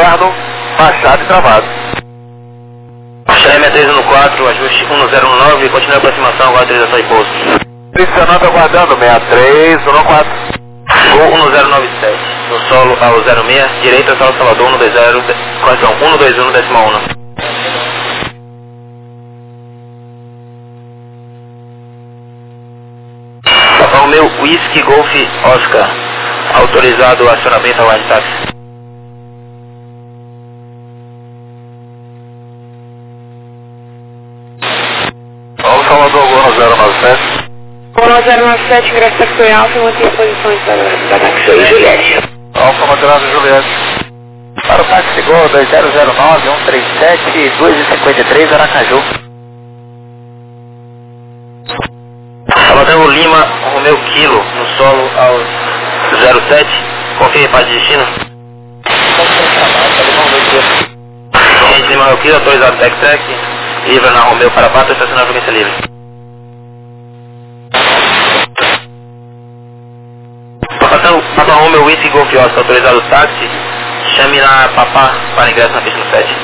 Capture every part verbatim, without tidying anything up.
interno, fachado e travado. Charlie três um quatro, ajuste um zero um nove, continue a aproximação, agora autorização de pouso. Pressionando, aguardando, sessenta e três um quatro. Gol um zero nove sete, no solo ao zero seis, direita, Sal Salvador, um dois zero, correção, um dois um, decimal um. Papa Romeu, Whisky Golf Oscar, autorizado o acionamento ao guarda táxi. Sal Salvador, Gol zero nove sete. Gol zero nove sete, ingresso táxi Alfa, mantém a posição para táxi Juliette. Alfa Materado Juliette. Para o táxi Gol dois zero zero nove, um três sete, dois cinquenta e três, Aracaju. Salvador Lima, Romeu Kilo, no solo ao zero sete, confirme para destino. Gente Lima Romeu Kilo, autorizado Tec-Tec, livre na Romeu para Pato, estacionar a frequência livre. Papa Romeu Whisky Golf Oscar, autorizado táxi, chame na Papá para ingresso na pista no sete.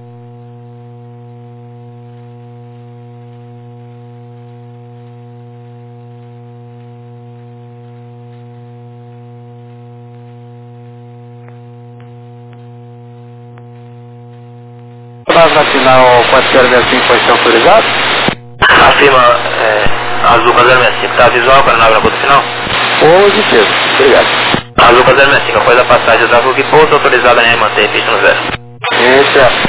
Na final quatro zero seis cinco pode ser autorizado? Afirma é, Azul zero seis cinco, tá visual para na ponta final? Positivo, obrigado. Azul zero seis cinco, após a passagem da Rua que pouso, autorizada em manter pista no zero. Esse é.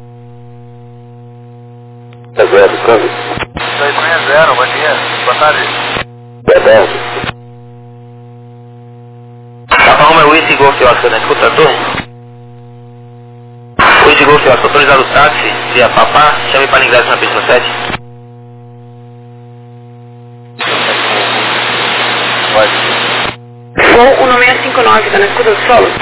É zero, câmbio. dois seis zero, bom dia. Boa tarde. É dez. Papa Romeu Whisky Golf Oscar, né? Escuta a torre? Whisky Golf Oscar, autorizado o táxi via Papá, chame para ingresso na pista no sete. Pode. Gol um seis cinco nove, tá na escuta do solo?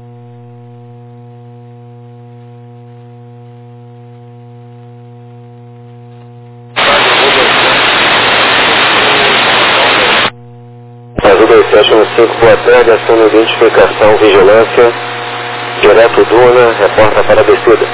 Azul dois sete um cinco, boa tarde, ação de identificação, vigilância, direto Duna, reporta para a descida.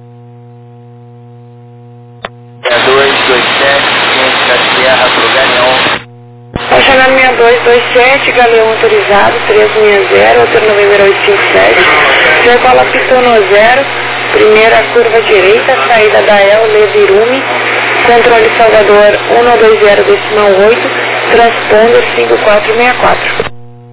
dois dois sete, ciente da Sierra pro Galeão. Acionando sessenta e dois vinte e sete, Galeão autorizado, três seis zero, outro November oito cinco sete, decola pista no zero, primeira curva direita, saída da El Levirume, controle Salvador um dois zero decimal oito, transponder cinco quatro seis quatro.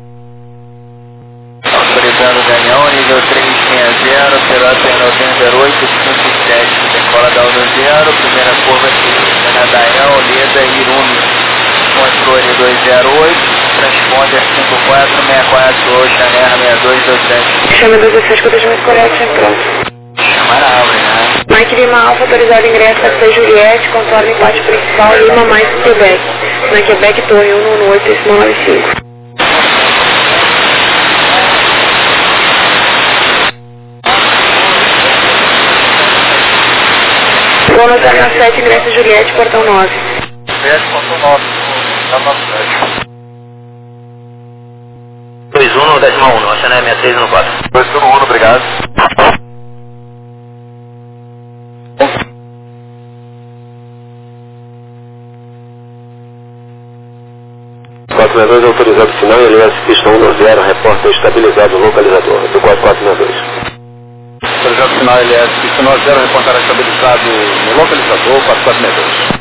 Autorizando o Galeão, nível três seis zero, pelota em November oito cinco sete, decola da um zero, primeira curva direita na Dael, Leda e Irume. Controle dois zero oito, transponder cinco quatro seis quatro, Ocean Air seis dois dois sete. Chama dois dois sete, contagiamento correto, sempre pronto. Chamar a Abre, né? Mike Lima Alfa, autorizado ingresso, taxi Juliette, contorno em pátio principal, Lima mais Quebec. Na Quebec, torre um um oito, decimal nove cinco. Bônus zero sete, ingresso Juliette, portão nove. Juliette, portão nove. dois um, decimal um, Ocean Air sessenta e três um quatro. dois um um, obrigado. quatro seis dois, autorizado o sinal, L S pista um zero, repórter estabilizado no localizador, do quatro quatro seis dois. Autorizado o sinal, L S pista um zero, repórter estabilizado no localizador, quatro quatro seis dois.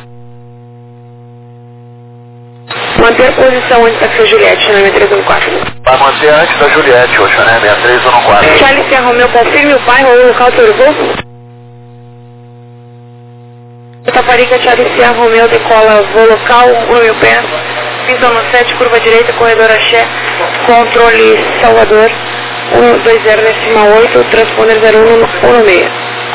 Manter a posição antes da taxi Juliette, chama três um quatro. Vai manter antes da Juliette, Ocean Air sessenta e três um quatro. Charlie Sierra Romeu, confirme o bairro ou o local do voo. Taparica, Charlie Sierra Romeu, decola voo local, um mil pés, pista no sete, curva direita, corredor Axé, controle Salvador, um dois zero decimal oito, transponder zero um um seis.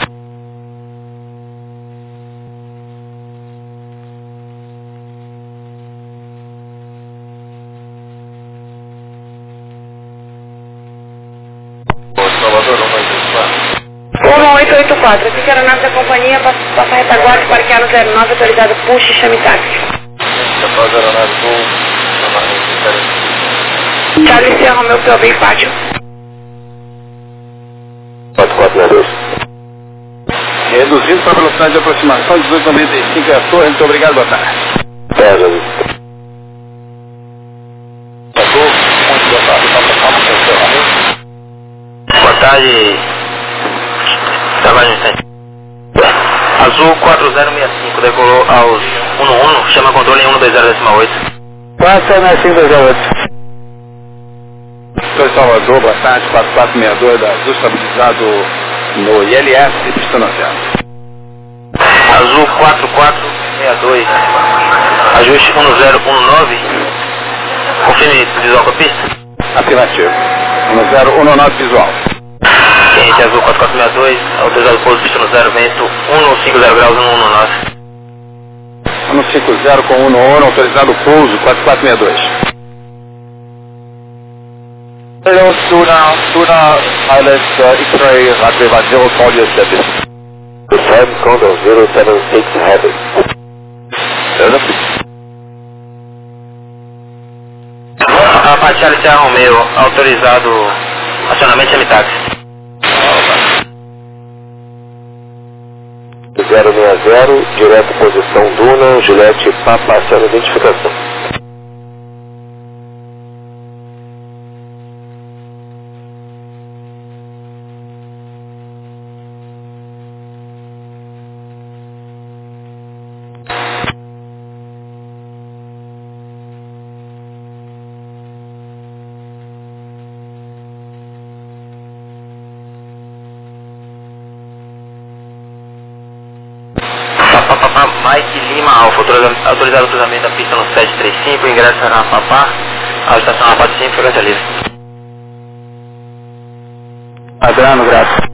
um oito oito quatro, aqui que era a nave da companhia, passa a retaguarda, parquear no zero nove, autorizado push e chame táxi. Charlie Sierra Romeu, P O B e Pátio. quatro quatro Reduzindo para a velocidade de aproximação, dezoito noventa e cinco é a torre. Muito obrigado, boa tarde. Pega. Boa tarde. Trabalho no instante. Azul quatro zero seis cinco, decolou aos um um, chama controle em um dois zero oito. quatro zero seis cinco dois zero oito. Sou Salvador, boa tarde, quatro quatro seis dois da Azul, estabilizado no I L S, pista zero. Azul quatro quatro seis dois, ajuste um zero um nove, confirme visual com a pista. Afirmativo, um zero um nove visual. Quente Azul quatro quatro seis dois, autorizado pouso pista no zero, vento um cinco zero graus um um nove. um cinco zero com um um, autorizado pouso quatro quatro seis dois. Hello, Tuna, Tuna, Pilot, uh, X-ray, Radriva zero four seven. Descend, Condor zero seven six Heavy. Apache Alicia Romeo, autorizado acionamento semitaxi. zero seis zero, direto posição Duna, Juliette Papa, aciona identificação. Mike Lima Alfa, autorizado o cruzamento da pista no sete três cinco, ingresso na Papá, a estação na Papá cinco, frequência livre. Adriano, graças.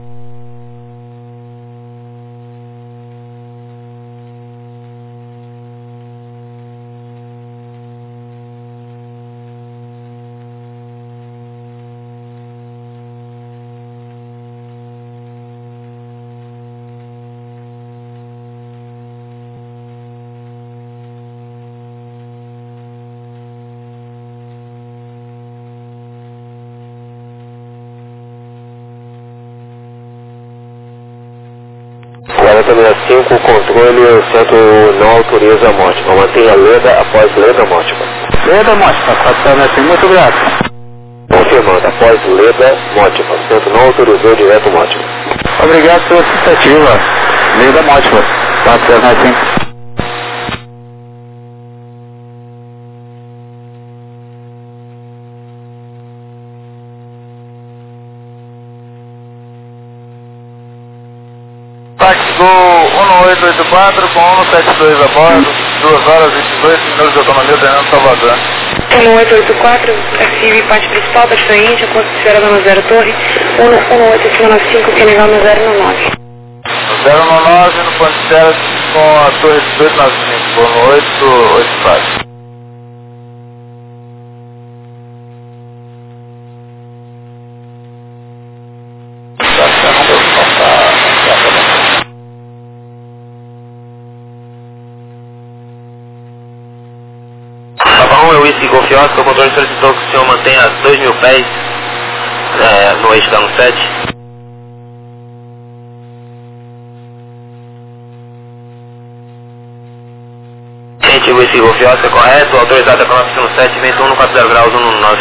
quarenta sessenta e cinco, o controle, o centro não autoriza a Mótima. Mantenha a leda após leda Mótima. Leda Mótima, quatro sessenta e cinco, muito grato. Confirmando, após leda Mótima. O centro não autorizou direto Mótima. Obrigado pela tentativa. Leda Mótima, quatro sessenta e cinco. Táxi Gol um oito oito quatro com um sete dois a bordo, duas horas e vinte e dois minutos de autonomia treinando Salvador. um oito oito quatro, F I parte principal, da frente, a considera Dona Zero Torre, um oito oito nove cinco, que é nível no zero nove. zero nove no ponto zero com a torre dezoito nove cinco, um oito oito quatro. Romeo Whisky Golf Oscar, o controle solicitou que o senhor mantenha dois mil pés é, no eixo da um sete. Gente, Whisky Golf Oscar, correto, autorizado para a pista no sete, vento um quatro zero graus um um nove.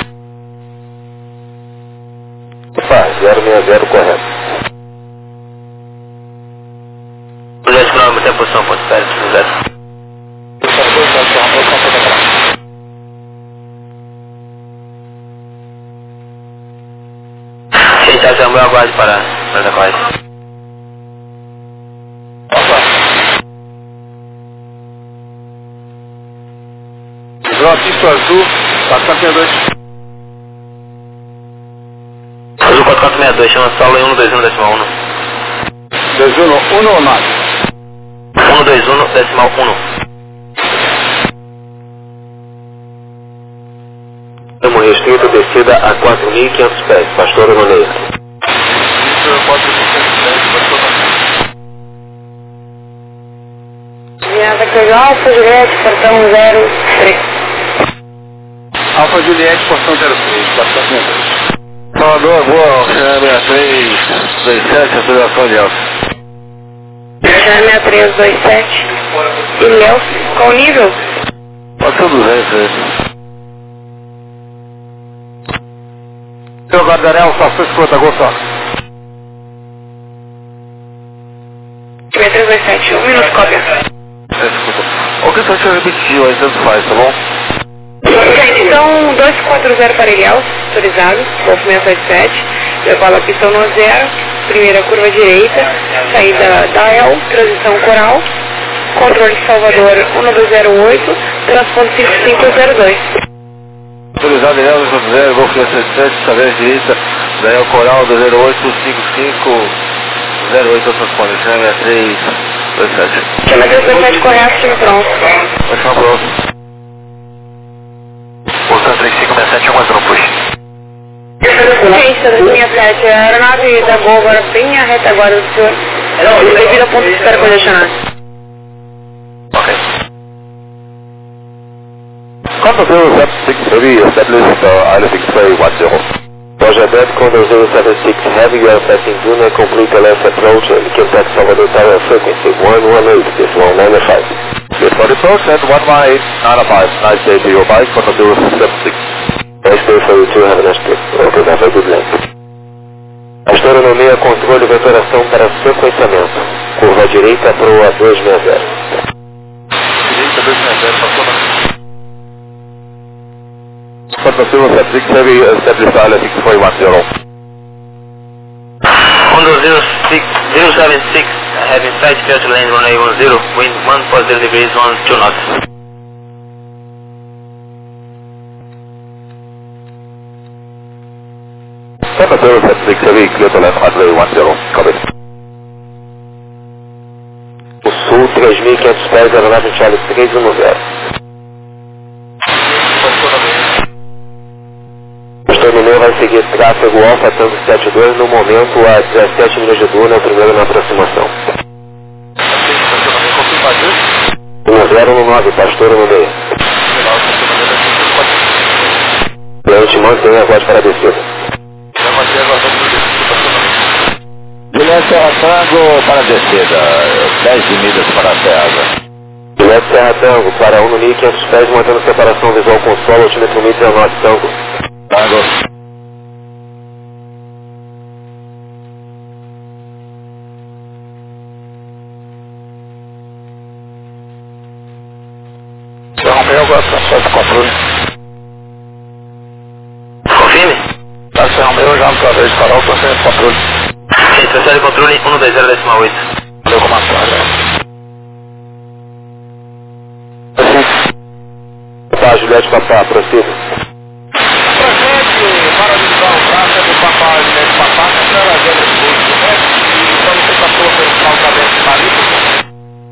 Opa, zero seis zero, correto. duzentos quilômetros em posição, ponto zero zero. Gente, meu aguarde para para a correta. João Pisto Azul, quatro quatro seis dois. Azul quatro quatro seis dois, chama solo em um dois um decimal um. dois um um nove. um dois um decimal um. Estamos restrito, descida a quatro mil e quinhentos pés, Pastor Agoneia. Viada Cajal, Alfa Juliette, portão zero três. Alfa Juliette, portão zero três, quatro quatro seis dois. Salvador, boa, sessenta e três, sessenta e sete, aceleração de alta. seis três dois sete. Ilhéus, qual o nível? Pode ser duzentos aí. Seu Gardanel, estação escuta, Gonçalo. seis três dois sete, um minuto, cópia. É, escuta. O que você repetiu aí, tanto faz, tá bom? Gente, então dois quatro zero para Ilhéus, autorizado, Golf seis oito sete, decola pistão no zero, primeira curva direita, saída da E L, transição coral, controle Salvador um dois zero oito, transponder cinco cinco zero dois. Autorizado Ilhéus, zero, Golf seis oito sete, saída direita, da E L coral do zero oito cinco cinco zero oito, transponder, seis três dois sete. seis três dois sete, correto, time pronto. Vai chamar pronto. Bolsa três cinco seis sete, um entrou, puxa. Gente, três seis sete, a aeronave da Gol agora bem a reta agora do senhor, devido ao ponto de espera congestionado. Ok. Quando zero sete seis heavy established uh, Island X-ray one zero. Roger that, Condor zero seven six Heavy, you are passing Duna, complete the left approach and contact Salvador Tower frequency one one eight, this one nine five. Before the approach and one one eight nine five, nice day to your bike, Condor zero seven six. Nice day for you too, have a nice day. Ok, have a good night. Astronomia, controle, vetoração para sequenciamento. Curva direita para o A dois seis zero. Direita dois seis zero, passou na... Condor zero seven six Heavy established Island X-ray one zero. Condor zero seven six, having flight failure to land runway one zero, wind one positive degrees, one two knots. Condor zero seven six Heavy, clear to land runway one zero, copy. O sul, três mil e quinhentos pés, aeronave Charlie três um zero. Astronomia vai seguir tráfego Alfa Tango sete dois no momento a dezessete milhas de Duna, primeiro na aproximação. um zero no nove, pastor no meio. Cliente mantém a voz para a descida. Juliette Serra Tango para a descida, dez milhas para a Serra. Juliette Serra Tango para um no mil e quinhentos pés, mantendo separação visual com o solo, altímetro mil e dezenove Tango. Tango. Romeu, agora transfere de controle. Confirme. Tá, Serra Romeu, já no vez de farol, transfere de controle. Sim, transfere de controle um dois zero decimal oito. Valeu, comandante. Tá, Juliette Papá, prossiga. Presente para a divisão prática do Papá Juliette Papá, cancela a agenda de curso do médico e solicitação pelo calçamento marítimo.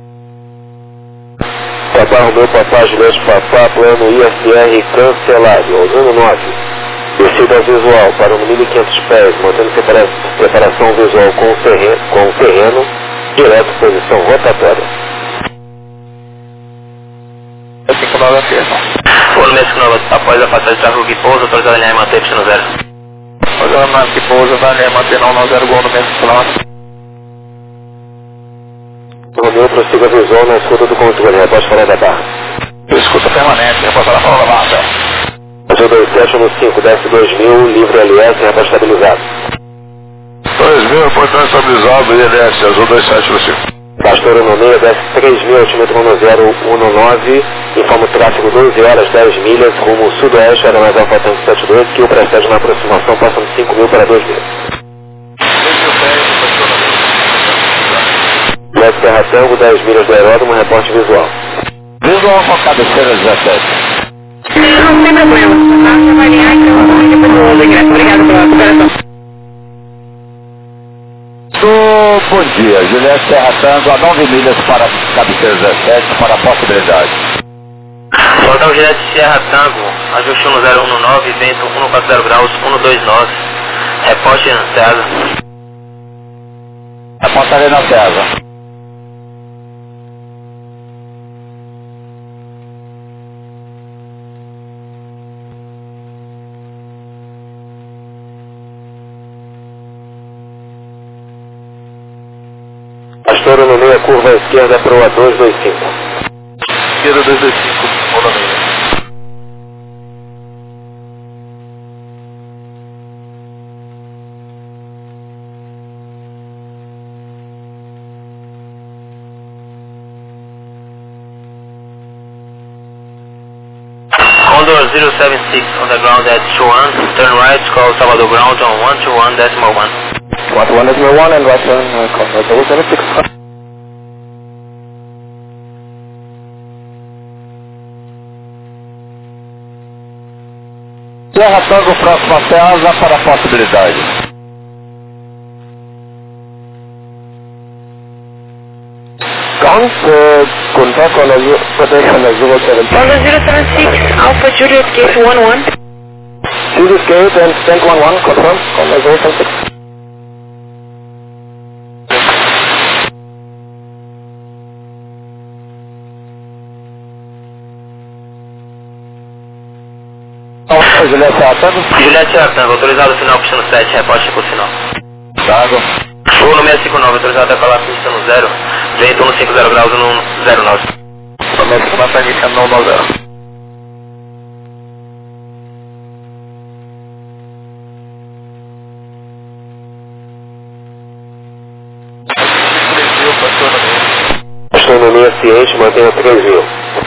Papá Romeu, Papá Juliette Papá, plano I S R cancelado, usando nove. Descida visual para um mil e quinhentos pés, mantendo separa separação visual com o terreno, com o terreno, direto posição rotatória. Eu tenho que dar a firma. Foro México Nova, após a passagem de tráfego que pousa, autorizado a alinhar e manter pista no zero. Mas ela não que pousa, vai alinhar, manter não, não zero gol no mesmo plano. Romeu, prossiga visual na escuta do controle, repórter fora da barra. Escuta permanente, repórter fora da barra. Azul dois sete um cinco, desce dois mil, livre L S, repórter estabilizado. dois mil, repórter estabilizado, I L S, Azul dois sete um cinco. Pastor no meio, desce três mil, altímetro um zero um nove, informa o tráfego doze horas, dez milhas, rumo sudoeste, aeronave Alfa Tango sete dois, que o precede na aproximação, passando cinco mil para dois mil. Leste Terra Tango, dez milhas do aeródromo, reporte visual. Visual com cabeceira dezessete. Não tem problema, tá? Você vai alinhar então, depois eu uso o ingresso. Obrigado pela cooperação. Bom dia, Juliette Serra Tango a nove milhas para cabeceira dezessete, para a possibilidade. Soltar o Juliette Serra Tango, ajuste um zero um nove, vento um quatro zero graus, um dois nove, reporte César. Apontarei na César. estouro no meio, curva à esquerda para o A dois dois cinco. Esquerda dois dois cinco, roda meia. Condor zero seven six on the ground at two one, turn right, call Salvador ground on one two one decimal one. one two one decimal one and right turn, uh, Condor zero seven six. Serra Tango próximo a Ceasa para possibilidade. Ground, uh, contact on a protection at zero seven six. Condor zero seven six, Alpha Juliet Gate one one. Julius Gate and Tank one one, confirm, Condor zero seven six. Juliette Serra Tango. Juliette Serra Tango, autorizado final pistão sete, reposte por sinal. Trago. Show no seis cinco nove, autorizado a decolar pista no zero, vento no cinco zero graus no zero nove. Promete uma planilha no nove zero. Estou no meio ciente, mantenha três mil.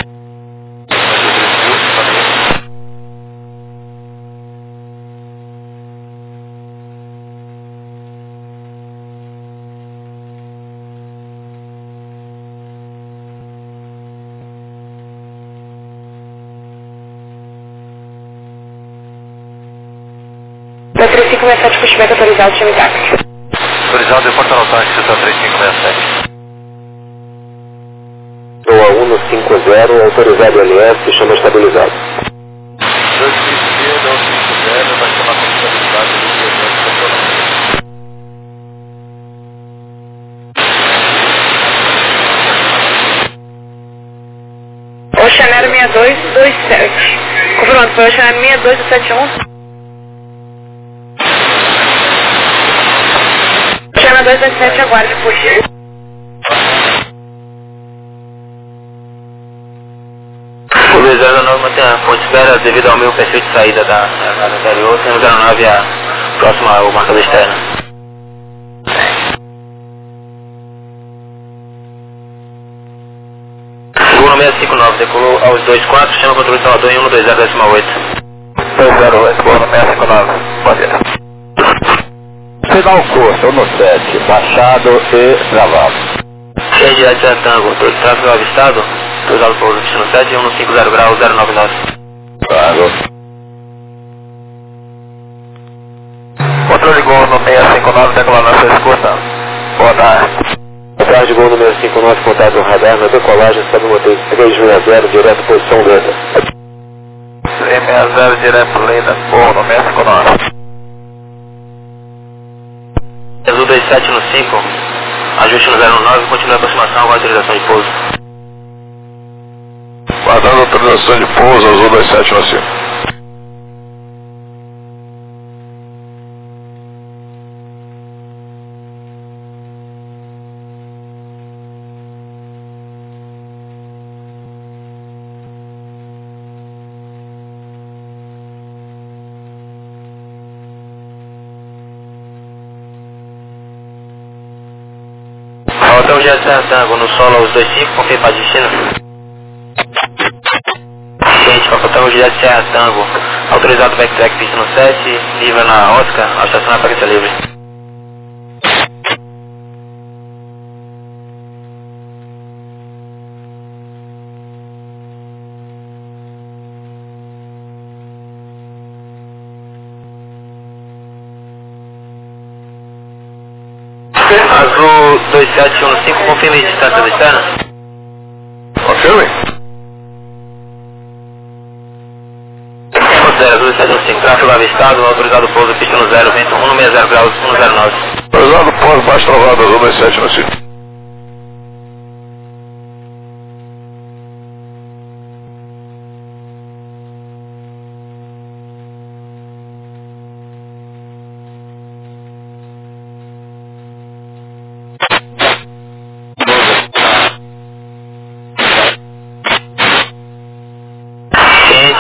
Da três cinco seis sete, pushback autorizado, chame táxi. Autorizado, reporta no táxi, está três cinco seis sete. Estou a um no cinco zero, autorizado L S, chama estabilizado. dois esquerda, um cinco zero, vai chamar com estabilidade do que eu Oceanário seis dois dois sete. Confirmando, foi Oceanário seis dois dois sete um. Oceanário dois dois sete, aguarde, puxa. O dois zero nove mantém a ponte espera devido ao meu perfil de saída da área anterior, temos zero nove a próxima ao marcador externo. Seguro seis cinco nove, decolou aos dois quatro, chama controle Salvador em um dois zero decimal oito. dois zero oito, seguro seis cinco nove, pode ir. Final curso, no sete, baixado e travado. Cheio de Serra Tango, tráfego avistado, autorizado por destino sete, um no cinco zero graus zero nove nove. Claro. Controle Gol no seis cinco nove, decolando na sua escuta. Boa tarde. Boa tarde, Gol número cinco nove, contato no radar, na decolagem, sobe o motor três seis zero, direto posição lenta. três seis zero, direto lenta, Gol no seis cinco nove. Azul dois sete no cinco, ajuste no zero nove, continua a aproximação com a autorização de pouso. Guardando autorização de pouso, Azul dois sete no cinco. Falta o jet Serra Tango no solo aos dois cinco, confirma para destino. Gente, para faltar o jet Serra Tango, autorizado backtrack pista no sete, livre na Oscar, ao estacionar para pista livre. Azul dois sete um no cinco, confirme a distância da externa. Confirme. zero, Azul dois sete um no cinco, tráfego avistado, autorizado pouso, pista no zero, vento um no seis zero graus, um no zero nove. Autorizado pouso, baixo travado, Azul dois sete no cinco.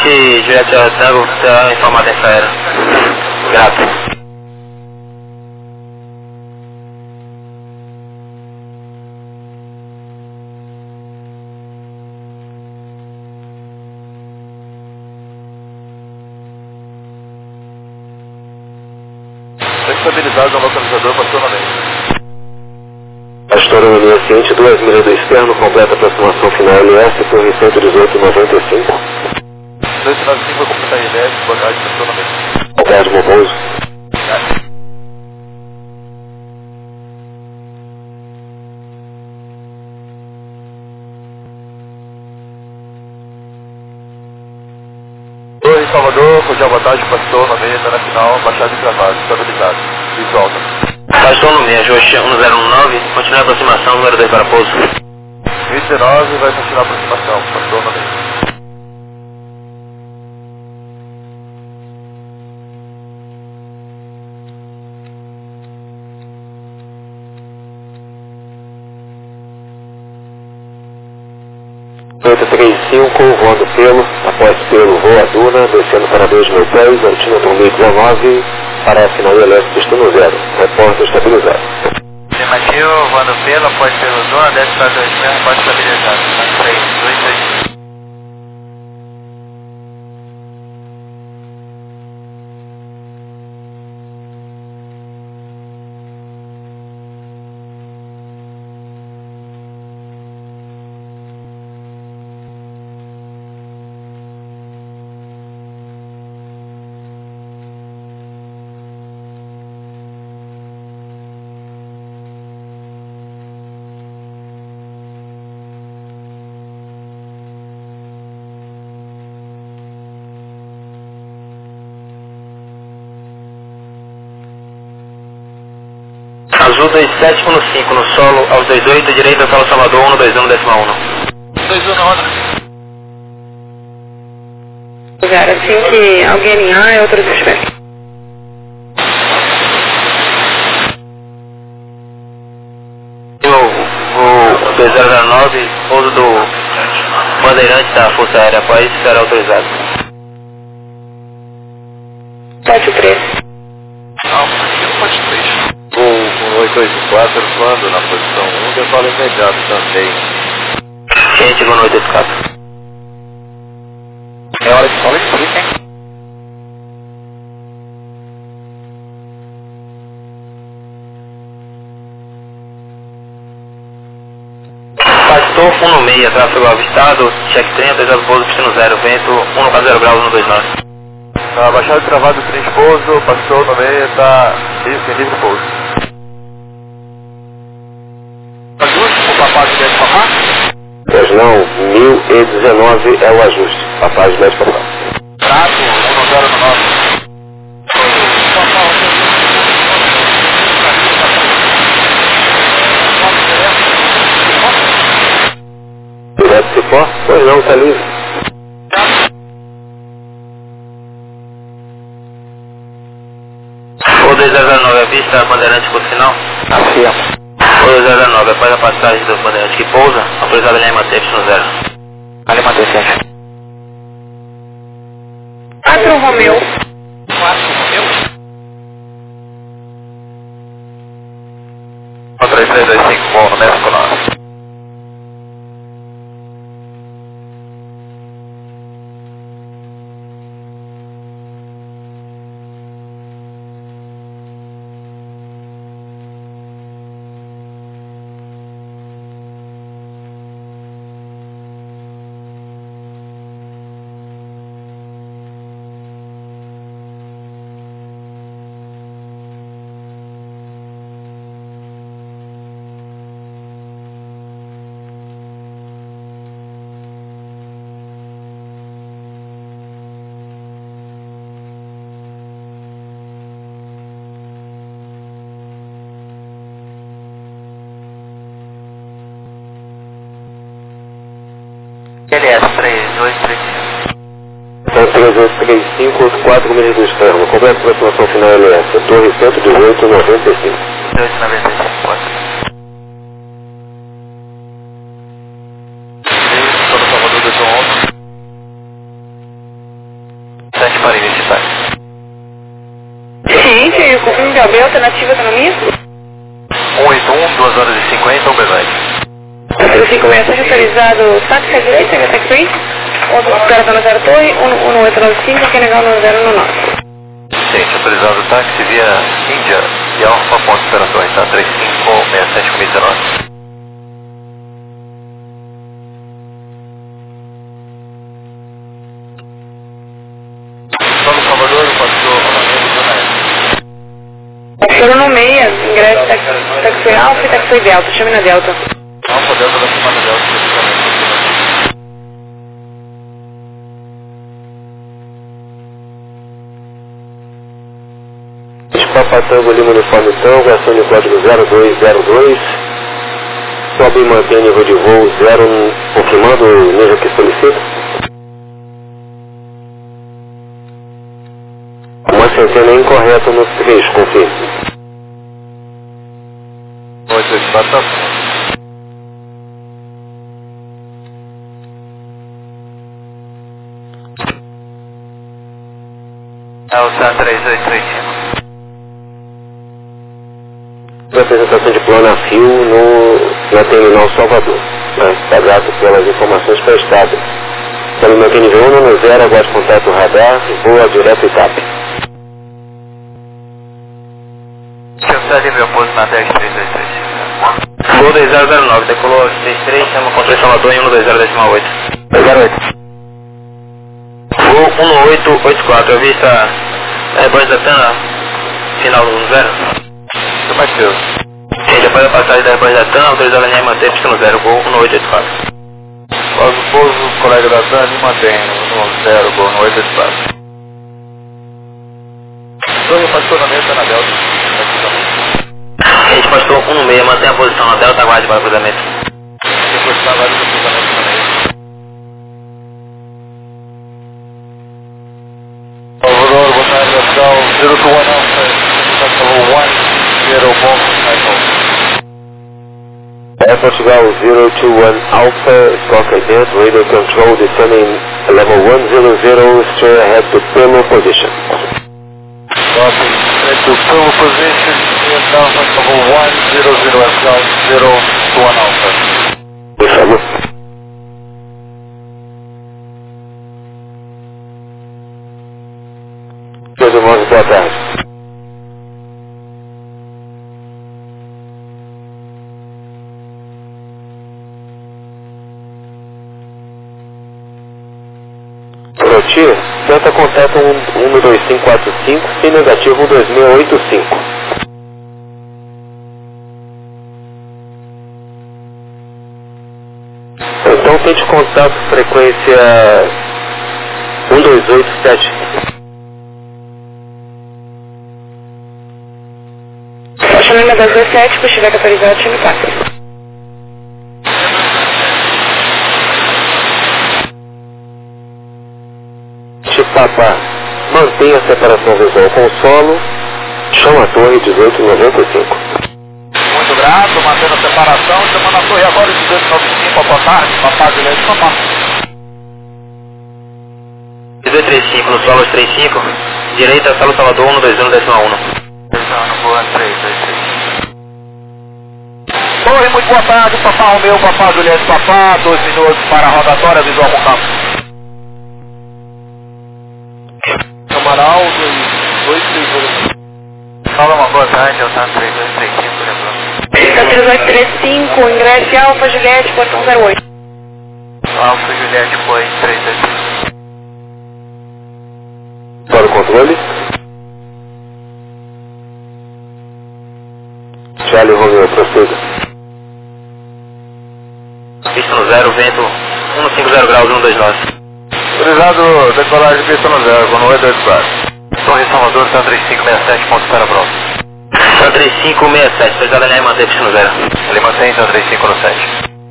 sete, Juliette Tango, está informado essa era. Grato. Estabilizado no localizador, passou na mente. Pastor União Ciente, duas milhas do externo, completa aproximação final L S, torre cento e dezoito, noventa e cinco. dois nove cinco, vai completar I L S, bagagem, passou na mente. Alberto Moboso. Torre Salvador, Cordial boa tarde, passou na meia, na final, baixado e travado, estabilizado. Visual alta. Pastor no meia, Josh um zero um nove, continua a aproximação, número dois para pouso. vinte e nove, vai continuar a aproximação, passou na meia. oito três cinco, voando pelo, após pelo, voa Duna, descendo para dois mil pés, altímetro mil e dezenove, para a final L S, destino zero, repórter estabilizado. Afirmativo, voando pelo, após pelo Duna, desce para dois mil, repórter estabilizado. três, dois, três. Azul dois sete um cinco, no solo, aos dois oito, direita, solo Salvador, um dois um, décima um. dois um na roda. Lugar assim que alguém alinhar é outro desespero. O dois zero zero nove, pouso do bandeirante da Força Aérea País, será autorizado. sete três. Não, aqui não pode três. O oito oito quatro, quando na posição um, decola imediato também. Quente com oito oito quatro. É hora de sola de hein? Pastor um seis, tráfego avistado, check trinta, exato pouso, destino zero, vento um quatro zero graus, um dois nove. Tá baixado e travado, três pouso, passou no meio, tá isso, em livre pouso. Ajuste, o papai deve falar? Pois não, mil e dezenove é o ajuste, papagem dez para lá. Trato, um zero nove. Direto Cipó? Pois não, está livre. O dois zero zero nove, avista a bandeirante por sinal? Afirma. O dois zero zero nove, após a passagem do bandeirante que pousa, autorizado a linha manter Y zero. Ali manter sete. quatro Romeu. quatro Romeu? três três dois cinco, bom, no México nove. L S três dois três cinco. Então três oito três cinco, quatro milhas do externo, completa aproximação final L S, torre cento e dezoito, noventa e cinco. dois noventa e cinco, quatro. Hotel B, alternativa autonomia? um oito um, duas horas e cinquenta, Uberlândia. trinta e cinco sessenta e sete autorizado, táxi à direita, H T X três, outro espera na zero Torre, um oito nove cinco, aqui legal no zero nove nove. Gente, autorizado o táxi via Índia e Alfa Ponto Operações, tá? três cinco seis sete um nove. Salvador, passou Passou no meia, ingresso táxi Alfa e táxi Delta, chame na Delta. Alfa Delta da semana Delta, Papatango Lima Uniforme Tango, ação de código zero dois zero dois, sobe e mantém nível de voo zero, confirmando o nível que solicita. Uma centena incorreta no trecho, confirme. oito oito quatro. É o S A três oito três cinco. Apresentação de plano a fio no, na terminal Salvador. Está grato pelas informações prestadas. Pelo meu N V um no zero, aguarde contato radar, voa direto e TAP. Cancele meu pouso na dez três dois três. Voo dois zero zero nove, decolou seis três, chama controle Salvador em um dois zero decimal oito. zero oito. Voo um oito oito quatro, eu vi essa rebanho da Tana, final do zero. Isso mais seu. Sim, depois da passagem da rebanho da Tana, autorizado a linha manter pista no zero, voo um oito oito quatro. Após o pouso, colega da Tana, e mantém no zero, voo um oito oito quatro. Então, passou na mesa na Delta. A gente passou um no meio, mantém a posição na Delta, aguarde para o cruzamento. Depois está aguarde para o cruzamento também. Salvador, boa tarde, hotel zero two one Alpha, level one zero Golf Echo. Air Portugal zero two one Alpha, stock against, radio control, descending level one zero zero, straight ahead to payload position. Copy, head to payload position, Alpha, level one zero zero, South zero two one Alpha. Por favor. Meus irmãos, boa tarde. Rotir, tenta contato um um dois cinco quatro cinco, se negativo um dois seis oito cinco. Então tente contato frequência um dois oito sete. Chamada das dezessete, se estiver autorizado, chame táxi. Papá, mantenha a separação visual com o solo, chama a torre dezoito noventa e cinco. Muito grato, mantendo a separação, chamando a torre agora dezoito noventa e cinco, boa tarde, papá, Juliette, papá. dezoito trinta e cinco, no solo trinta e cinco, direita, solo Salvador, um dois um, decimal um. Oi, muito boa tarde, papá Romeu, papá Juliette, papá, dois minutos para a rotatória visual com campo. Amaral, dois três oito. Fala uma boa tarde, é o Santos três dois três cinco, lembrando. três oito três cinco, ingresse Alfa Juliette, portão zero oito. Alfa Juliette, foi três dois três. Para o controle. Charlie Romeo, prossiga. Pista no zero, vento cento e cinquenta graus, um dois nove. Autorizado, decolagem de pista no zero, com oito oito quatro. Torre Salvador, São três cinco seis sete, ponto para próximo. São três cinco seis sete, autorizado a linha manter pista no zero. Ele mantém, São três cinco no sete.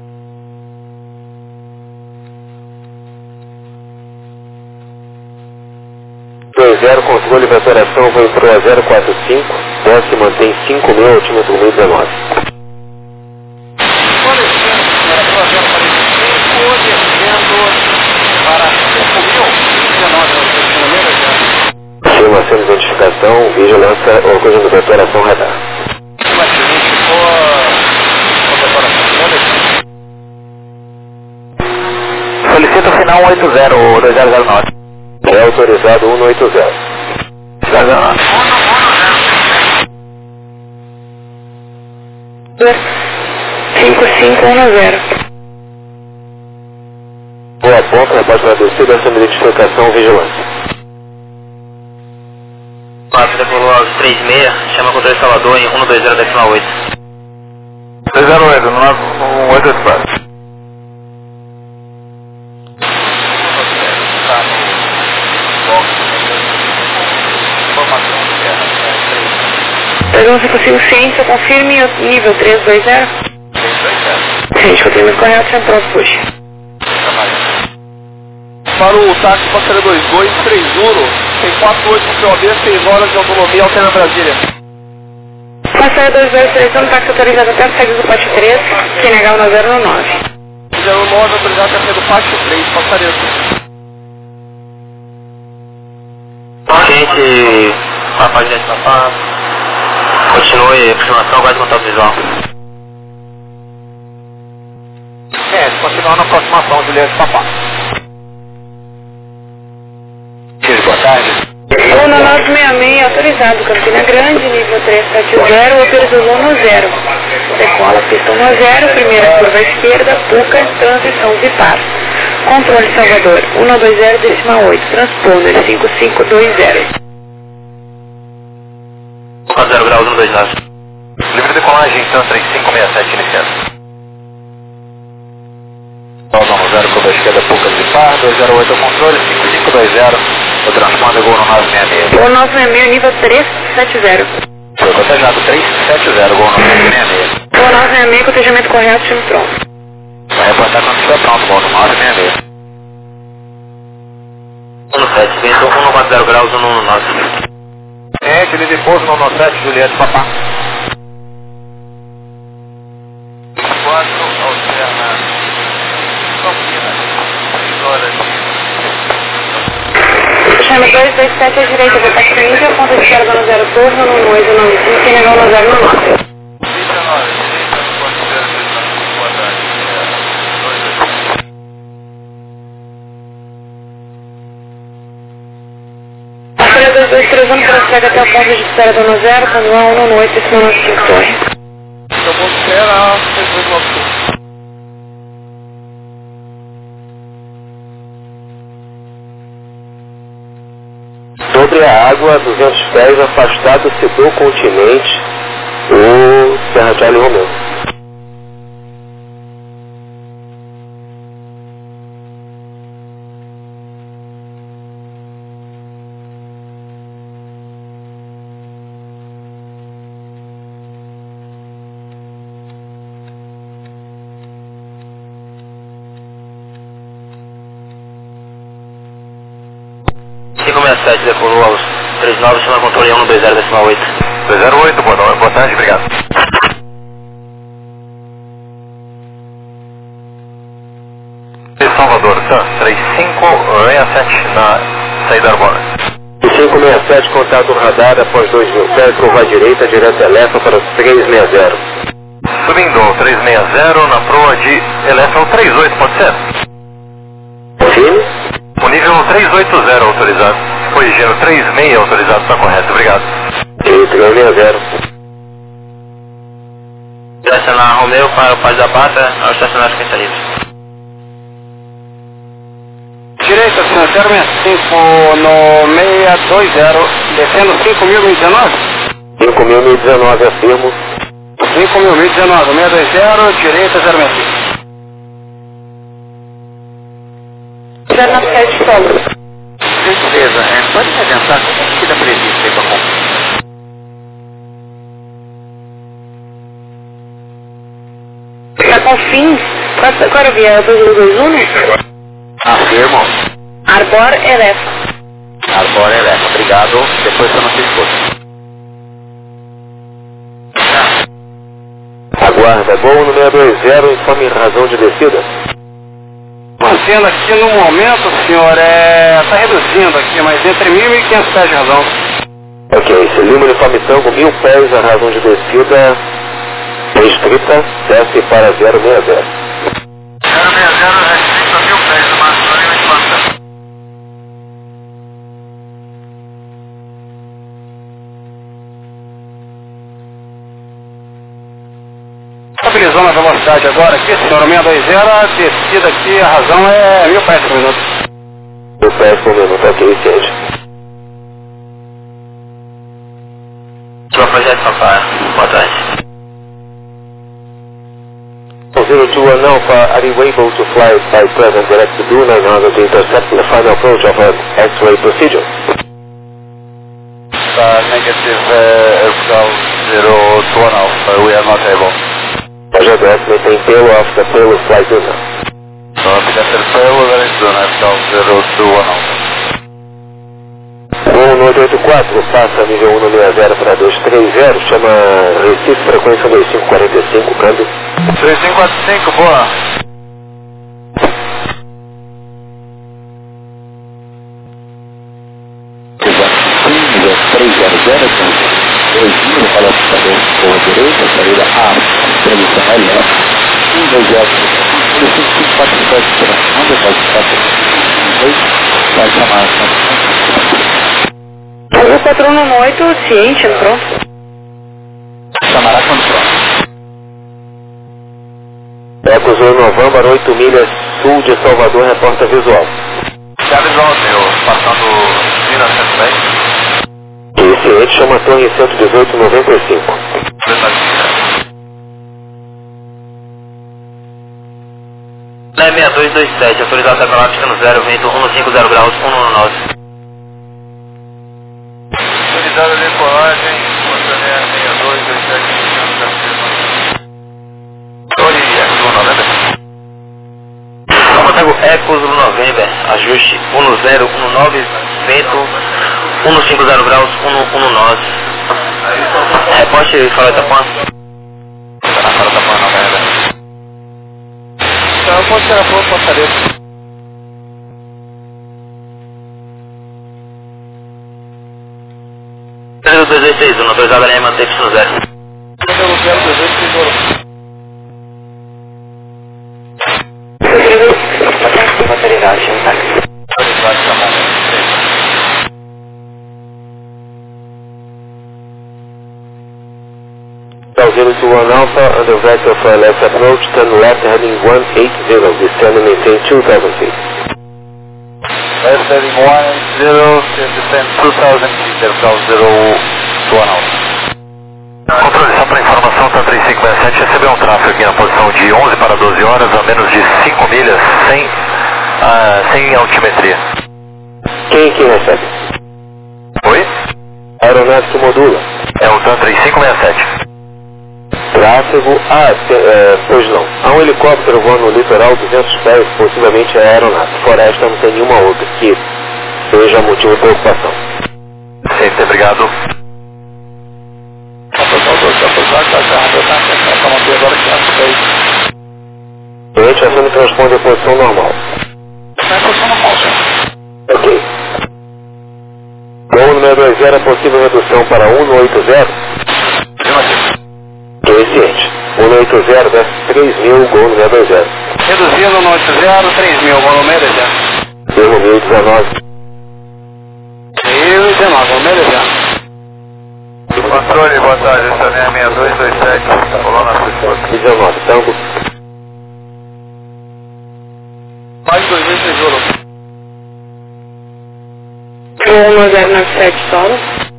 dois zero, controle de operação, voo entrou a zero quatro cinco, desce mantém cinco mil, altímetro mil e dezenove. Afirmação de identificação, vigilância ou coisa de operação radar. Mas a gente ficou com a decoração. Solicita o final um oito zero dois zero zero nove. É autorizado um oito zero. zero zero nove. cinco cinco um zero. Boa ponta, repórter da descida, essa identificação vigilância. quatro decolou aos três seis, chama controle Salvador em um dois zero decimal oito. dois zero oito, um oito oito quatro. três um cinco cinco ciência, confirme o nível três dois zero. Ciente, confirme correto, central push. Para o táxi passageiro dois dois três um, tem quatro oito no P O B, seis horas de autonomia, alterna Brasília. Passageiro dois dois três um, táxi autorizado até a saída do pátio três, Q N H um zero nove. zero nove, autorizado até a saída do pátio três, passageiro. Gente, rapaz de papá, continue a aproximação, guarde contato visual. É, continuar na aproximação, Juliette Papá. Boa tarde. um nove seis seis, autorizado, Campina Grande, nível três sete zero, autorizou no zero. Decola, pista no zero, primeira curva à esquerda, Puca, transição Vipar. Controle Salvador, um dois zero decimal oito, transponder cinco cinco dois zero. quatro zero graus um dois nove. Livre decolagem, então, três cinco seis sete iniciado. um zero, curva à esquerda, Puca, Vipar, dois zero oito ao controle, cinco cinco dois zero. O transponder Gol no nove seis seis. Gol nove seis seis, nível três sete zero. Foi cotejado três sete zero, Gol nove seis seis. Gol nove seis seis, cotejamento correto, time pronto. Vai reportar quando estiver pronto, Gol no nove seis seis. um sete, vento um quatro zero graus um nove. É, ele depois no um sete, Juliette Papá. quatro, alterna. Campinas, seis horas. Chame dois dois sete à direita do táxi nível, ponto de espera no zero turno, no oito nove cinco, Q N H um zero nove. dois dois três um, prossegue até o ponto de espera do zero, quando há um no oito, esse nove cinco torre. Eu vou esperar, depois logo. Sobre a água, duzentos pés, afastado-se do continente, o Serra Charlie Romeo. cinco seis sete decolou aos três nove, chama controle um dois zero decimal oito. dois zero oito, boa, noite, boa tarde, obrigado. Salvador, tá, três cinco seis sete na saída Arbona. cinco seis sete, contato radar após dois mil pés, curva à direita, direto Elefa para três seis zero. Subindo, três seis zero, na proa de Elefa, três oito, pode ser? Sim. O nível três oito zero autorizado. Corrigindo, três seis autorizado, está correto, obrigado. E três seis zero. Estacionar Romeu para o Paz da Pata, ao estacionar as quinta livre. Direita, senhor, zero seis cinco no seis dois zero, descendo cinco mil e dezenove? cinco mil e dezenove, afirmo. cinco mil e dezenove, seis dois zero, direita, zero seis cinco. zero nove sete, solo. Beleza, é, pode me adiantar, como é que fica previsto aí para comprar? Tá com fins? Qual, qual era o via? dois dois um, né? Afirmo. Arbor Elefa. Arbor Elefa, obrigado. Depois eu não sei escuta. Aguarda, Gol no seis dois zero, informe razão de descida. Mantendo aqui no momento, senhor, é... tá reduzindo aqui, mas entre mil e quinhentos pés de razão. Ok, Celino uniforme tango, mil pés, a razão de descida restrita, desce para zero seis zero. zero seis zero, restrita mil pés, o máximo ali no espaço. Estabilizou na velocidade agora aqui, senhor, seis dois zero, a descida aqui, a razão é mil pés por minuto. Mil pés por minuto, ok, ciente. Sua projeto Papai, boa tarde. zero two one Alpha, are you able to fly by present direct to do nine hundred to intercept the final approach of an X-ray procedure? Uh, negative, uh, Aircraft zero two one Alpha, we are not able. Projeto S, maintain payload of the payload flight Duna. So, after payload, there is Duna, Aircraft zero two one Alpha. um oito oito quatro, passa nível um seis zero para dois três zero, chama Recife, frequência dois cinco quatro cinco, câmbio. três cinco quatro cinco, boa. três zero zero, dois mil, para a direita, saída A, posição L F, um dois zero, cinco quatro sete, transição, depois quatro dois, vai chamar O patrono no oito, ciente, pronto. chamará quando pronto. Eco Zulu November, oito milhas sul de Salvador, reporta visual. Já visual meu, passando Vira cento e dez. Ciente, chama a torre cento e dezoito noventa e cinco. Leve seis dois dois sete, autorizado a decolar pista no zero, vento cento e cinquenta graus, cento e nove. Autorizado a decolagem, Montaneira seis dois dois sete, Torre Eco noventa. Contago Eco Zulu November, ajuste um zero um nove, vento cento e cinquenta graus, cento e nove. Reporte fala Itapuã. Tá na cara da Itapuã, não, merda. Então, pode ser a boa passaria. três dois dois seis um, autorizado a linha manter pista no zero. zero zero dois oito seis zero. Autorizado, chama o táxi. Autorizado, chamar um. zero two one Alpha, under vector for left approach, turn left heading one eight zero, descend and maintain two thousand feet. Left heading one eight zero, descend two thousand feet, Aircraft zero two one Alpha. Controle, só para informação, T A três cinco seis sete recebeu um tráfego aqui na posição de onze para doze horas, a menos de cinco milhas, sem, uh, sem altimetria. Quem que recebe? Oi? Aeronave que modula. É o T A três cinco seis sete. Tráfego, ah, te, é, pois não. Há um helicóptero voando no litoral duzentos pés, possivelmente é a aeronave. Fora esta, não tem nenhuma outra que seja motivo de preocupação. Sim, muito obrigado. Cliente, assume que responde a posição normal. Está em posição normal, senhor. Ok. Voo número dois zero, possível redução para um oito zero. Ciente. um oito zero, desce três mil, gol número dois zero. Reduzindo no oito zero, três mil, volume já. Erro mil e dezenove. mil e dezenove, volume já. Controle, boa tarde, essa é a seis dois dois sete, coluna sul. dezenove, tango. Mais dois vezes seis ouro. um zero nove sete, solo.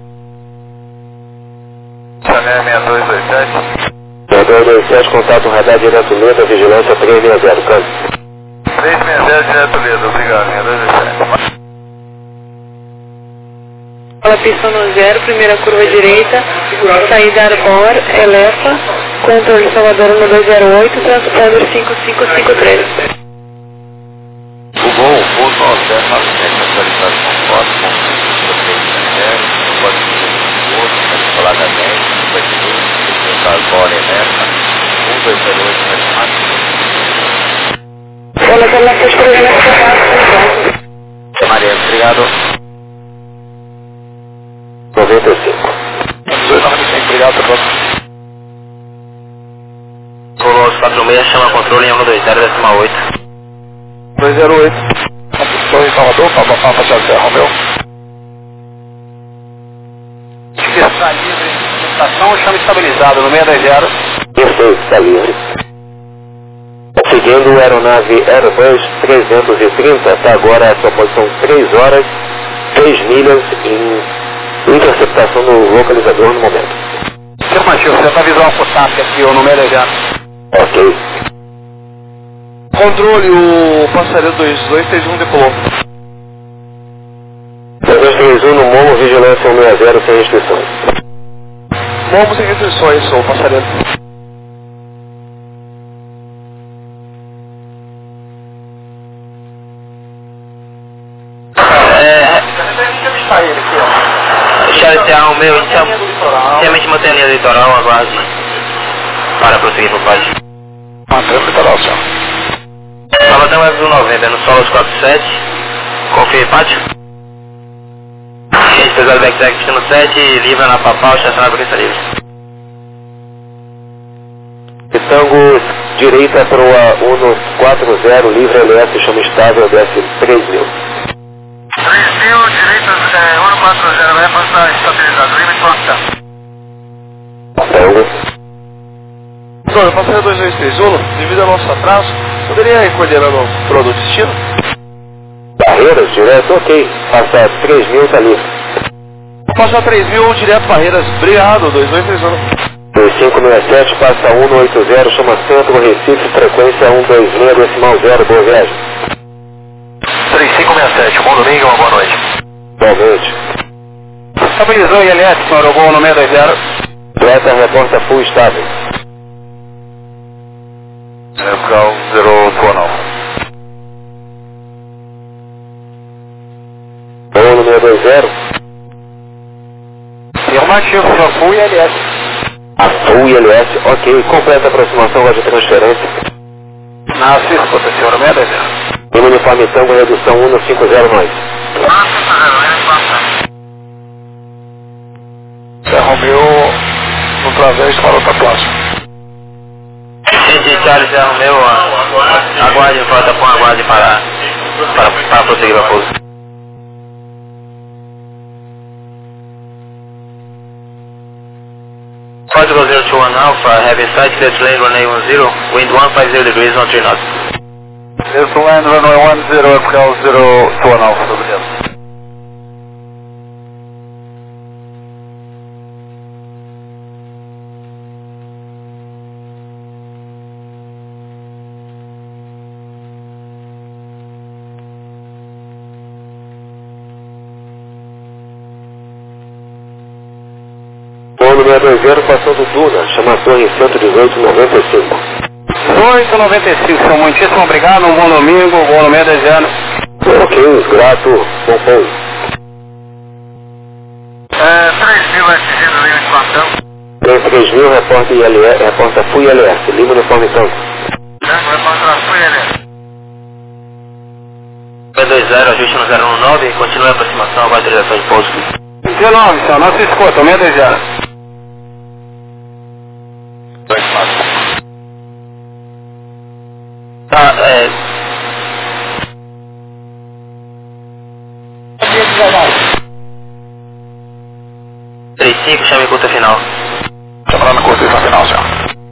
Essa é a seis dois dois sete. seis dois dois sete, contato radar direto Leda, vigilância três seis zero, câmbio. três seis zero, direto Leda, obrigado, seis dois dois sete. Fala pista no zero, primeira curva direita, saída Arbor, Elefa, controle Salvador um dois zero oito, transponder cinco cinco cinco três. O voo, o voo nove zero nove sete, atualizado com foto, com três zero, pode ser outro, pode falar da dez, pode ser Arbor, Elefa, um dois zero oito, mais Fala pela pista no Maria, obrigado. noventa e cinco. dezoito noventa e cinco, obrigado, tá próximo. Colosso quatro seis, chama controle em um dois zero, decimal oito. dois zero oito. Estou em Salvador, Papa Papa Charles Romeu. Está livre, estação, chama estabilizado no seis dois zero. Perfeito, está livre. Seguindo a aeronave Airbus trezentos e trinta, está agora a sua posição três horas, três milhas em interceptação no localizador no momento. Afirmativo, você está visual com o T A P aqui, ou no seis dois zero. Ok. Controle, o passageiro dois dois três um decolou. dois dois três um no Momo, vigilância cento e sessenta sem restrições. Momo sem restrições, o passageiro. Charles o meu, inicialmente mantém a linha litoral, aguarde para prosseguir para o país. Mantém o litoral, senhor. Salvadão é noventa, no Solos quatro sete, confirme pátio. Gente, pesado backtrack destino sete, livre na Papal, estacionado por pista livre. Tango direita para o Uno quatro zero, livre L S, chama estável, desce três mil. três mil, direita, é, Uno quatro zero, vai passar estabilizado, livre conta. Tango. Senhor, passageiro dois dois três um, devido ao nosso atraso, poderia ir coordenando para o destino? Barreiras, direto, ok. Passa três mil, está livre. Passar três mil, direto Barreiras, obrigado, dois dois três um. dois cinco seis sete, passa um oito zero, chama Centro, Recife, frequência um dois seis, decimal zero, boa viagem. três cinco seis sete, bom domingo, uma boa noite. Igualmente. Estabilizou o I L S, senhor, o voo no seis dois zero. Delta reporta full estável. Legal, zero two nine. Voo no seis dois zero. Afirmativo, senhor, full I L S. A full I L S, ok. Completa a aproximação, de transferência. Na Cisco, senhor, seis dois zero. Número uniforme Tango, redução um cinco zero nove. Zé Romeu, no través para outra próxima. Gente, Charles Zé Romeu, aguarde, volta com aguarde para, para, para prosseguir para pouso. Portugal zero two one Alpha, heavy side, clear to lane runway one zero, wind one five zero degrees, on three knots. Clear to land runway one zero, Portugal zero two one Alpha, obrigado. Voo no seis dois zero, passando Duna, chama Torre cento e dezoito, noventa e cinco. dezoito noventa e cinco, senhor, muitíssimo obrigado, um bom domingo, bom no seis dois zero. Ok, grato, bom pouso. É, três mil S G no livre de plantão. Tem três mil, reporta I L S, reporta full I L S, Lima uniforme Tango. Tango, vai passar full I L S. seis dois zero, ajuste no zero um nove, continue a aproximação, aguarde autorização de pouso. dezenove, senhor, não se escuta, seis dois zero. Tá, é... três cinco, chame curta final. Chamando a curta final, senhor.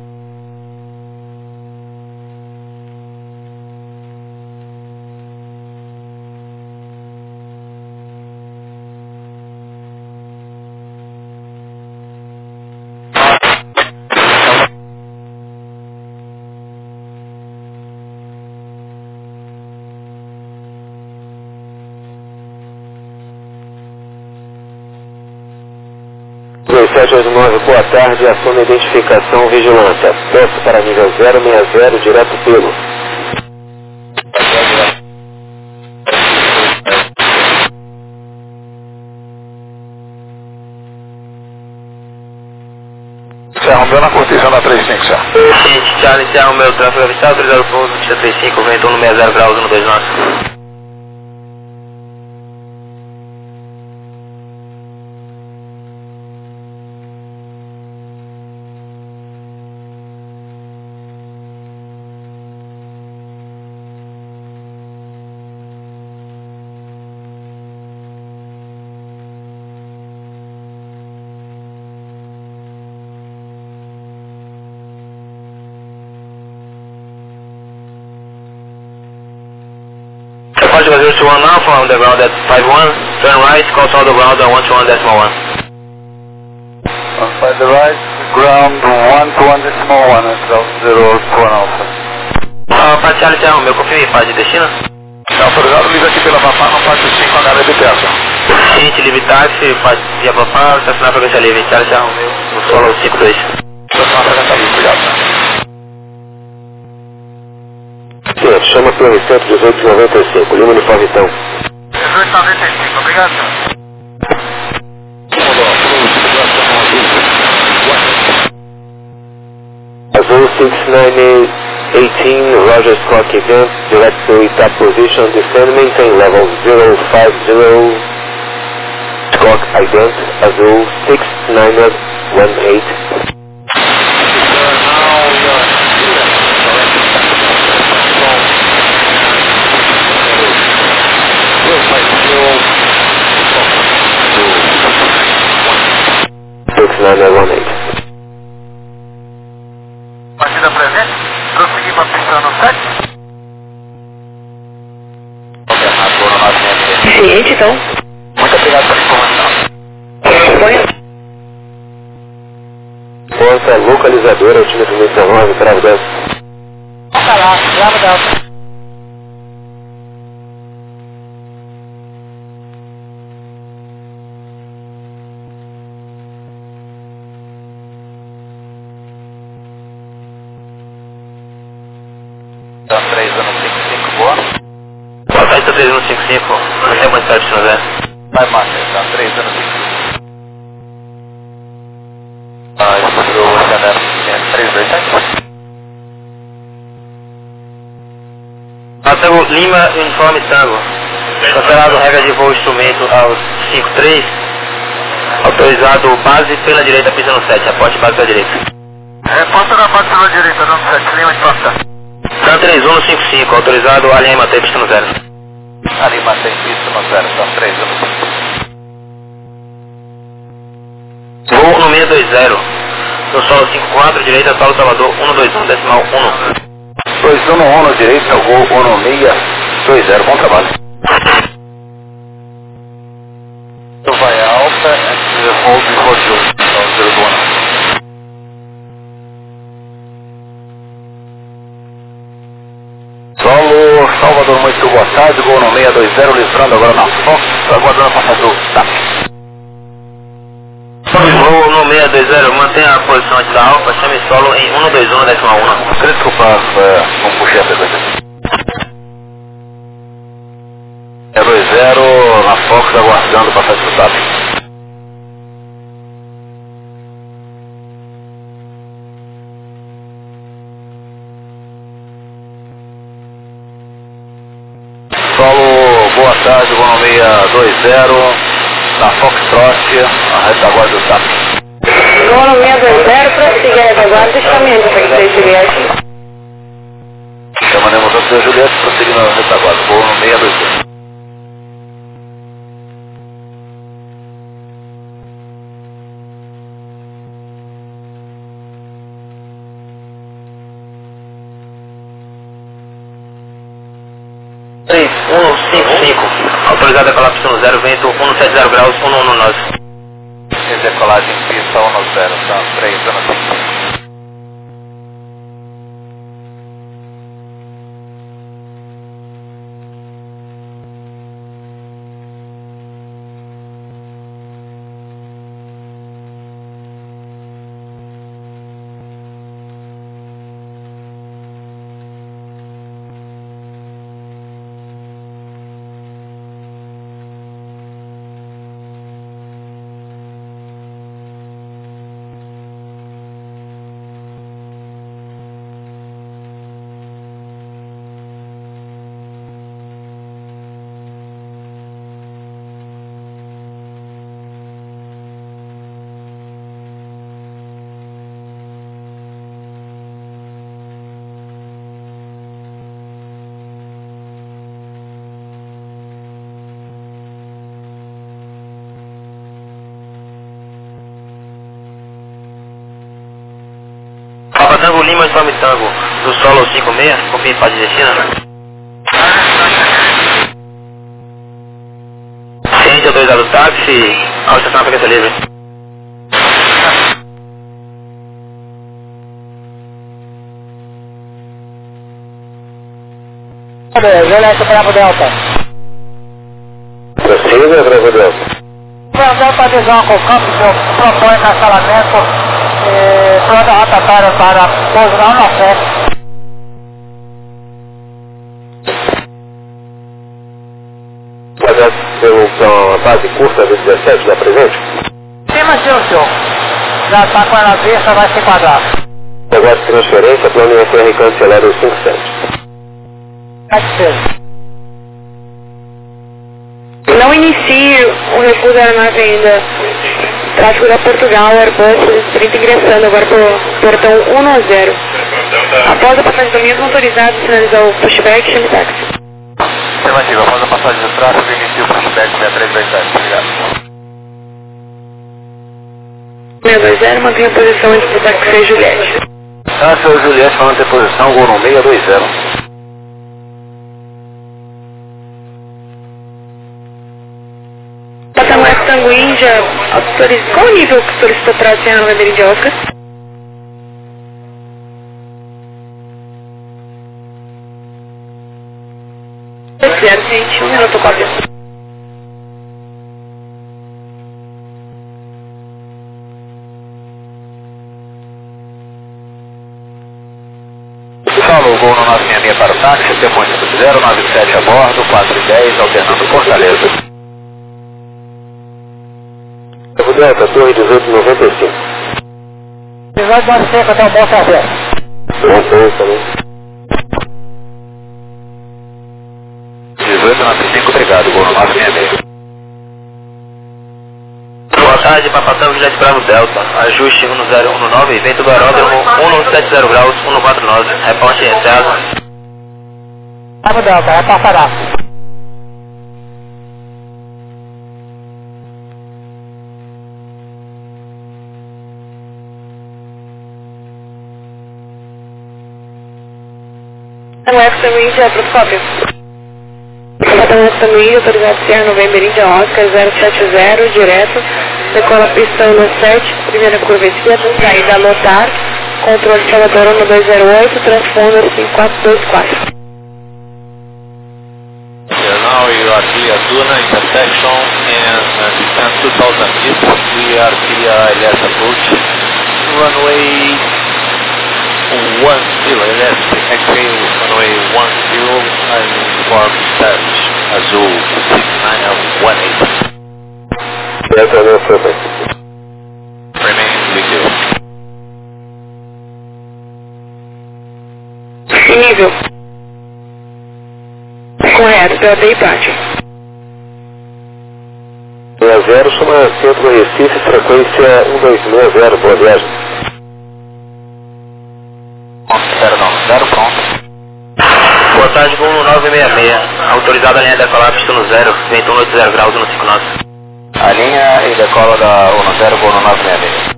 sete oito nove, boa tarde, assume a identificação vigilância. Desce para nível zero seis zero, direto pelo. Zé Romeu na cortiça na três cinco, senhor. Gente, Charlie, Zé Romeu, tráfego avistado, autorizado o pouso, pista três cinco, vento no sessenta graus, no dois nove. Departure zero two one now from the ground at five one, turn right, call to the ground at one two one decimal one. Find the right, ground one two one decimal one, zero two one alpha. Uh, Parte Charlie Serra Romeo, confirme fase de destino. Autorizado, liga aqui pela Papá, no parte cinco, andar de Delta. Ciente, livre táxi, fase via Papá, estacionar frequência livre, Charlie Serra Romeo, no solo cinco dois. Estacionar frequência livre, obrigado. Senhor, chama P R cento dezoito noventa e cinco, Lima Uniforme então. dezoito noventa e cinco, obrigado, senhor. Azul six nine eighteen, Roger Squawk event, direct to top position, descend, maintain level zero five zero, Squawk ident, Azul six nine one eight. six nine one eight. Partida presente, prosseguir para a pista no sete. Ciente, então. Muito obrigado pela informação. Põe. Porta localizadora, altímetro dezenove, trave dez. Tá lá, grava Delta. três anos cinco cinco, boa. Porta três anos cinco cinco, não tem mais tarde, não é? Vai, Márcia, tá três anos cinco cinco. Ah, isso virou o janela três dois sete. Tango Lima, uniforme Tango. Cancelado regra de voo instrumento aos cinco três. Autorizado base pela direita, pista no sete, aporte base pela direita. Reporta na base pela direita, dando sete, Lima de pasta. Tan três um cinco cinco, autorizado Alien Matei, pista no zero. Ali mantém pista no zero, são três anos cinco. Voo no seis dois zero. No solo cinco quatro, direita, solo Salvador um dois um, decimal um. dois um um na direita, voo um seis dois zero, bom trabalho. Então vai alta, and hold before Jules, então zero one. Solo Salvador, muito boa tarde, voo no seis dois zero, livrando agora na Fox, aguardando a passageiro, tá. Voo no seis dois zero, mantenha a posição antes da Alfa, chame solo em um dois um, decimal um. Queria desculpar, é, vamos puxar a frequência. seis dois zero, na Fox, aguardando a passageiro, tá. Solo, boa tarde, voo no seis dois zero, na Foxtrot, a retaguarda do TAP. Voo no seis dois zero, prossiga a retaguarda e chame ainda para que Juliette. Chamaremos a Juliette, prosseguindo a retaguarda, voo no seis dois zero. três um cinco cinco, autorizada pela pista no zero, vento um sete zero graus, um um nove. Decolagem em pista um zero, são três anos cinco. Tango Lima, uniforme Tango, do solo cinco seis, confirme fase de destino. Autorizado táxi, ao estacionar frequência livre. Juliette Bravo Delta. Prossiga, Bravo Delta. Bravo Delta adesão com o campo que propõe cancelamento e plano rotatório para pouso na Norte. Mas pelo então, a base curta do dezessete da presente? Sim, mas senhor, senhor. Já está com ela vista, vai se enquadrar. Negócio de transferência, plano I F R cancelado cinco sete. Não inicie o recuo da aeronave ainda. Tráfego da Portugal, Airbus trinta ingressando agora para o portão cento e zero. Após a passagem do mesmo autorizado, sinalizar o pushback, chame táxi. Afirmativo, após a passagem do tráfego, inicia o pushback sessenta e três dois sete. Obrigado. seis dois zero, mantenha a posição antes do táxi Juliette. Táxi Juliette, falando de posição, gol no seis dois zero. Patamar Tango Índia, autoriza... Qual o nível que solicitou para a Sierra November Índia Oscar? zero, gente, um minuto, cópia. Falou, gol no nove seis seis para o táxi, tempo zero nove sete a bordo, quatro e dez, alternando Fortaleza. Bravo Delta, torre dezoito noventa e cinco. dezoito noventa e cinco até o Bom Café. Bom pouso também. dezoito noventa e cinco, obrigado, gol no nove seis seis. Boa tarde, Papatão Juliette Bravo Delta. Ajuste um zero um nove, vento do aeródromo cento e setenta graus, cento e quarenta e nove. Reporte entrada. Bravo Delta, reportará. O F Tango Índia, protocópio. Patamar Tango Índia, autorizado Sierra November Índia Oscar zero sete zero, direto. Decola pista cento e sete, primeira curva esquerda, saída a lotar. Controle Salvador um dois zero oito, transponder cinco quatro dois quatro. Now you are clear Duna intersection and uh, descent two thousand feet. We are clear L S approach. Runway one zero, L S exhale, runway one zero, and inform search Azul six nine one eight. Delta, meu super. Remain with you. Que nível? Correto, P O T e pátio. seis zero, chama centro Recife, frequência um dois seis zero, boa viagem. Perdão, zero pronto. Boa tarde, gol no nove seis seis. Autorizada a linha de decolar, pista no zero, vento cento e oitenta graus, no cinco nove. A linha e decola da um zero, gol no nove seis seis.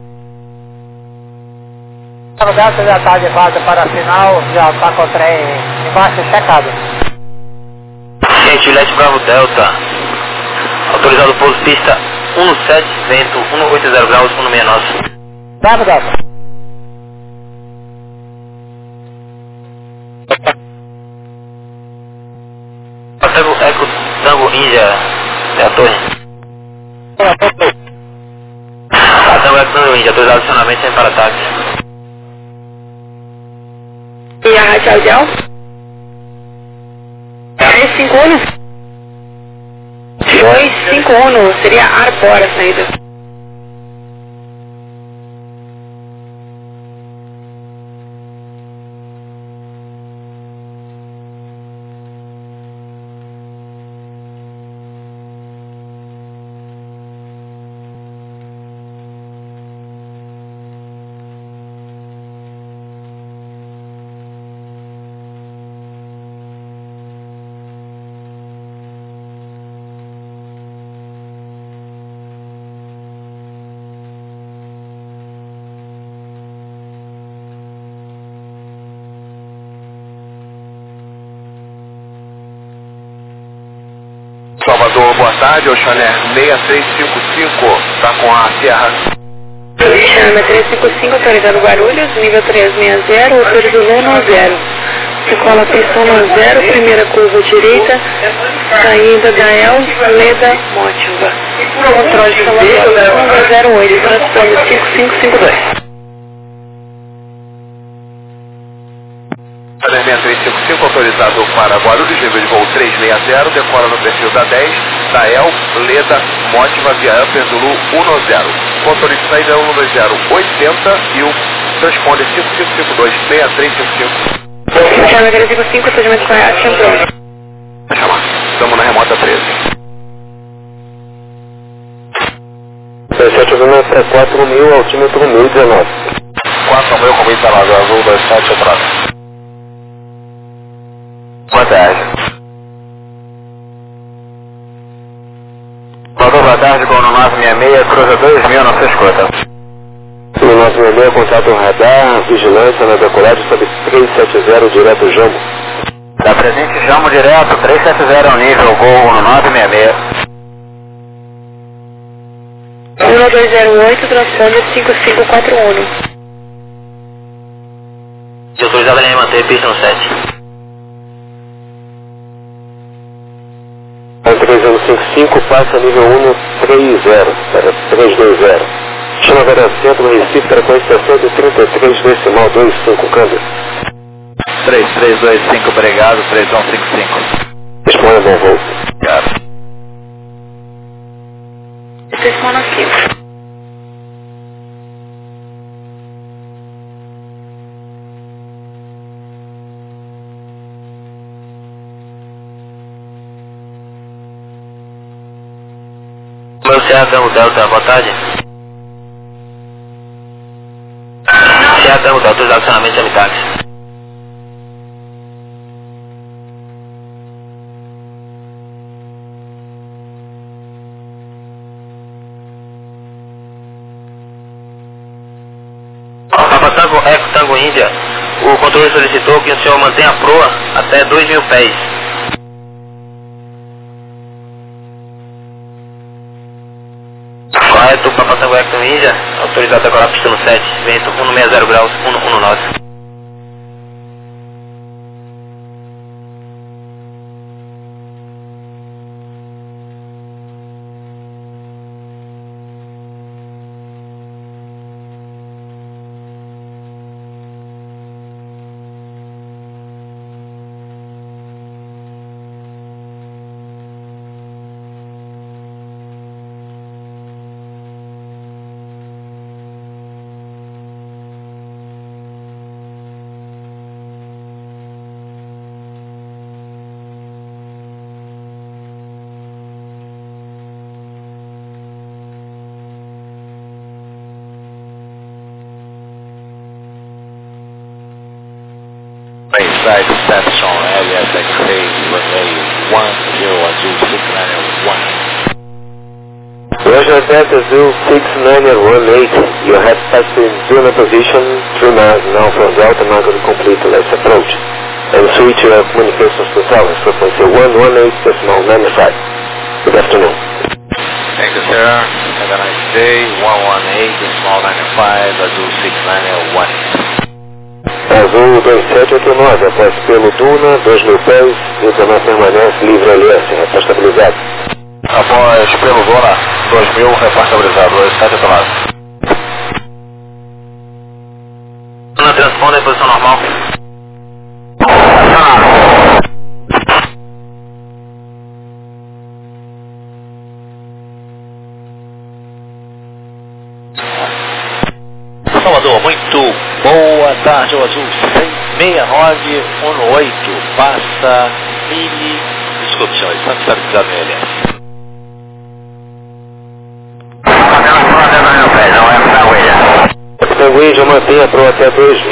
Bravo Delta já está adequado para final, já está com o trem embaixo checado. Gente, Juliette Bravo Delta. Autorizado pouso pista cento e sete, vento cento e oitenta graus, cento e sessenta e nove. Bravo Delta. Patamar Eco Tango Índia, é a torre. Patamar Eco Tango Índia, autorizado acionamento sem para táxi. E a radial de alto? É cinco um. dois cinco um, seria Arbora a saída. Autorizador, boa tarde, Oxané seis três cinco cinco, tá com a Sierra. Chama três cinco cinco, autorizado Guarulhos, nível trezentos e sessenta, autorizado no zero. Decola pista no zero, primeira curva direita, saída da El, Leda, Mótiva. Controle de Salvador, zero oito, transponder cinco cinco cinco dois. seis três cinco cinco, autorizado para Guarulhos, nível de voo trezentos e sessenta, decola no perfil da dez, da El, Leda, Mótiva, via Upper Zulu dez. Controle de saída um dois zero oitenta e o transponder cinco cinco cinco dois, seis três cinco cinco. Chama três cinco cinco, procedimento correto, chamou. Estamos na remota treze. sete nove quatro mil, altímetro mil e dezenove. quatro mil, como instalado, azul dois sete atrás. Boa tarde. Mandou boa tarde com o nove seis seis, cruza dois mil, não se escuta. O nove seis seis, contato radar, vigilância na decolagem sobre três sete zero, direto Jambo. Tá presente Jambo direto, três sete zero ao nível, gol no nove seis seis. um dois zero oito, transponder cinco cinco quatro um. Se autorizado a manter pista no sete. três um cinco cinco, passa nível um trinta, para trezentos e vinte. Chama Vera Centro, Recife, frequência cento e trinta e três, decimal vinte e cinco, câmbio. três três dois cinco, obrigado, três um cinco cinco. Responda, bom voo. Obrigado. Responda aqui. Meu Sierra Tango Delta, boa tarde. Sierra Tango Delta, autorizado acionamento de Amitax. Papa Tango Eco Tango Índia, o controle solicitou que o senhor mantenha a proa até dois mil pés. Correto, Papa Tango Eco Índia, autorizado agora a pista no sete, vento cento e sessenta graus, cento e dezanove. Side Reception, L S X-Ray, runway one zero, Azul six nine one. Roger that, Azul six nine one eight. You have passed in zero position, three miles now from Delta, Margaret complete, let's approach. And switch your communications to tower, frequency one one eight decimal nine five. Good afternoon. Thank you, sir. Have a nice day. one one eight decimal nine five, Azul six nine one. Azul dois sete oito nove, após pelo Duna, dois mil pés, dezenove permanece, livre L S, repórter estabilizado. Após pelo Duna, dois mil, repórter estabilizado, dois sete oito nove. Na transponder em posição normal. Salvador, muito boa tarde, o Azul seis seis nove um oito, passa mili, desculpe senhor, está estabilizado no L S. Capitão Guija, mantenha a proa até dois mil.